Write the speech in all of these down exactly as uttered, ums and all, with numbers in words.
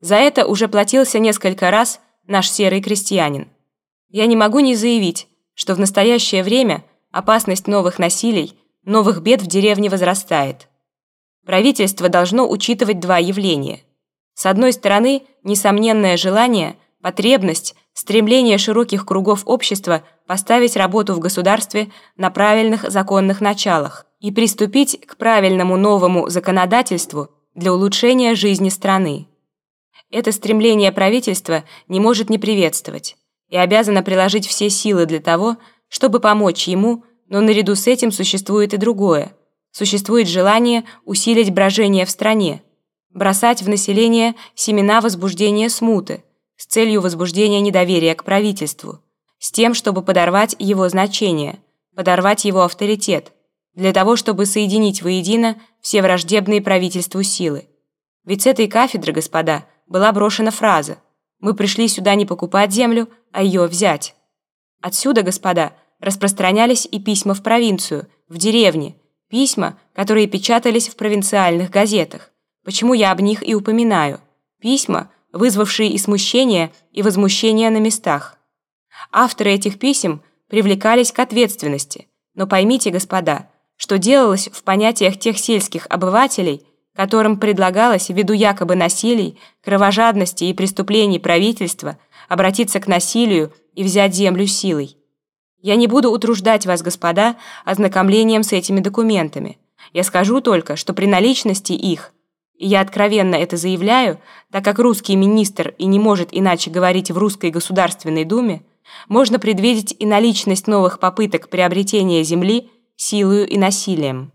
За это уже платился несколько раз наш серый крестьянин. Я не могу не заявить, что в настоящее время опасность новых насилий, новых бед в деревне возрастает. Правительство должно учитывать два явления. С одной стороны, несомненное желание, потребность, стремление широких кругов общества поставить работу в государстве на правильных законных началах и приступить к правильному новому законодательству для улучшения жизни страны. Это стремление правительства не может не приветствовать и обязано приложить все силы для того, чтобы помочь ему, но наряду с этим существует и другое. Существует желание усилить брожение в стране, бросать в население семена возбуждения смуты с целью возбуждения недоверия к правительству, с тем, чтобы подорвать его значение, подорвать его авторитет, для того, чтобы соединить воедино все враждебные правительству силы. Ведь с этой кафедры, господа, была брошена фраза: «Мы пришли сюда не покупать землю, а ее взять». Отсюда, господа, распространялись и письма в провинцию, в деревне, письма, которые печатались в провинциальных газетах. Почему я об них и упоминаю? Письма, вызвавшие и смущение, и возмущение на местах. Авторы этих писем привлекались к ответственности, но поймите, господа, что делалось в понятиях тех сельских обывателей, которым предлагалось ввиду якобы насилий, кровожадности и преступлений правительства обратиться к насилию и взять землю силой. Я не буду утруждать вас, господа, ознакомлением с этими документами. Я скажу только, что при наличности их, и я откровенно это заявляю, так как русский министр и не может иначе говорить в русской Государственной Думе, можно предвидеть и наличность новых попыток приобретения земли силою и насилием.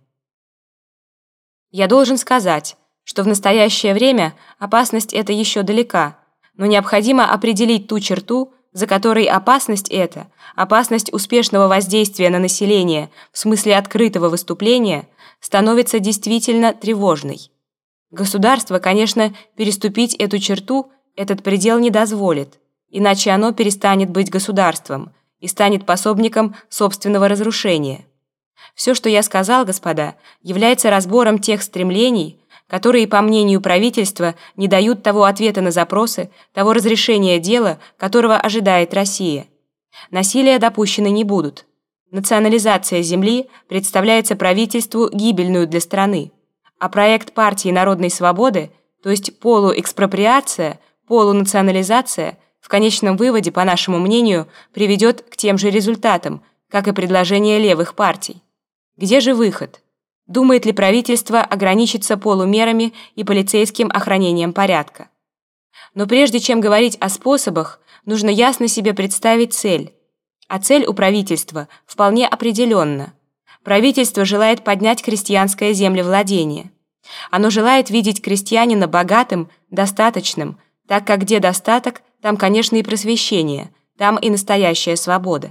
Я должен сказать, что в настоящее время опасность эта еще далека, но необходимо определить ту черту, за которой опасность эта, опасность успешного воздействия на население в смысле открытого выступления, становится действительно тревожной. Государство, конечно, переступить эту черту, этот предел не дозволит, иначе оно перестанет быть государством и станет пособником собственного разрушения. Все, что я сказал, господа, является разбором тех стремлений, которые, по мнению правительства, не дают того ответа на запросы, того разрешения дела, которого ожидает Россия. Насилия допущены не будут. Национализация земли представляется правительству гибельную для страны, а проект партии народной свободы, то есть полуэкспроприация, полунационализация, в конечном выводе, по нашему мнению, приведет к тем же результатам, как и предложения левых партий. Где же выход? Думает ли правительство ограничиться полумерами и полицейским охранением порядка? Но прежде чем говорить о способах, нужно ясно себе представить цель. А цель у правительства вполне определенна. Правительство желает поднять крестьянское землевладение. Оно желает видеть крестьянина богатым, достаточным, так как где достаток, там, конечно, и просвещение, там и настоящая свобода.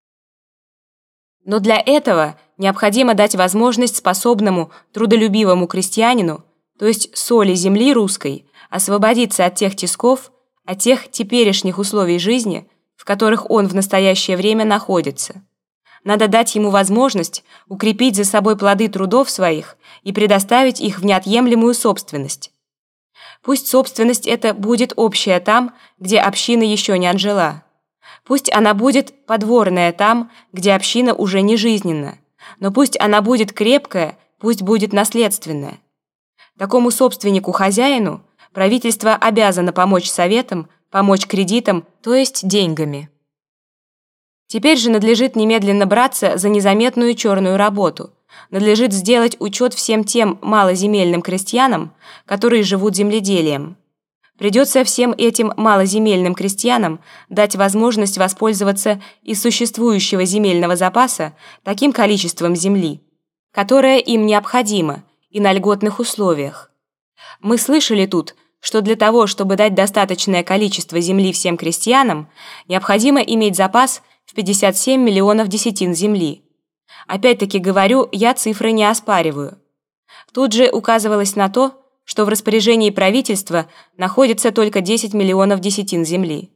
Но для этого необходимо дать возможность способному, трудолюбивому крестьянину, то есть соли земли русской, освободиться от тех тисков, от тех теперешних условий жизни, в которых он в настоящее время находится. Надо дать ему возможность укрепить за собой плоды трудов своих и предоставить их в неотъемлемую собственность. Пусть собственность эта будет общая там, где община еще не отжила. Пусть она будет подворная там, где община уже не жизненна, но пусть она будет крепкая, пусть будет наследственная. Такому собственнику-хозяину правительство обязано помочь советам, помочь кредитам, то есть деньгами. Теперь же надлежит немедленно браться за незаметную черную работу. Надлежит сделать учет всем тем малоземельным крестьянам, которые живут земледелием. Придется всем этим малоземельным крестьянам дать возможность воспользоваться из существующего земельного запаса таким количеством земли, которое им необходимо и на льготных условиях. Мы слышали тут, что для того, чтобы дать достаточное количество земли всем крестьянам, необходимо иметь запас в пятьдесят семь миллионов десятин земли. Опять-таки говорю, я цифры не оспариваю. Тут же указывалось на то, что в распоряжении правительства находится только десять миллионов десятин земли.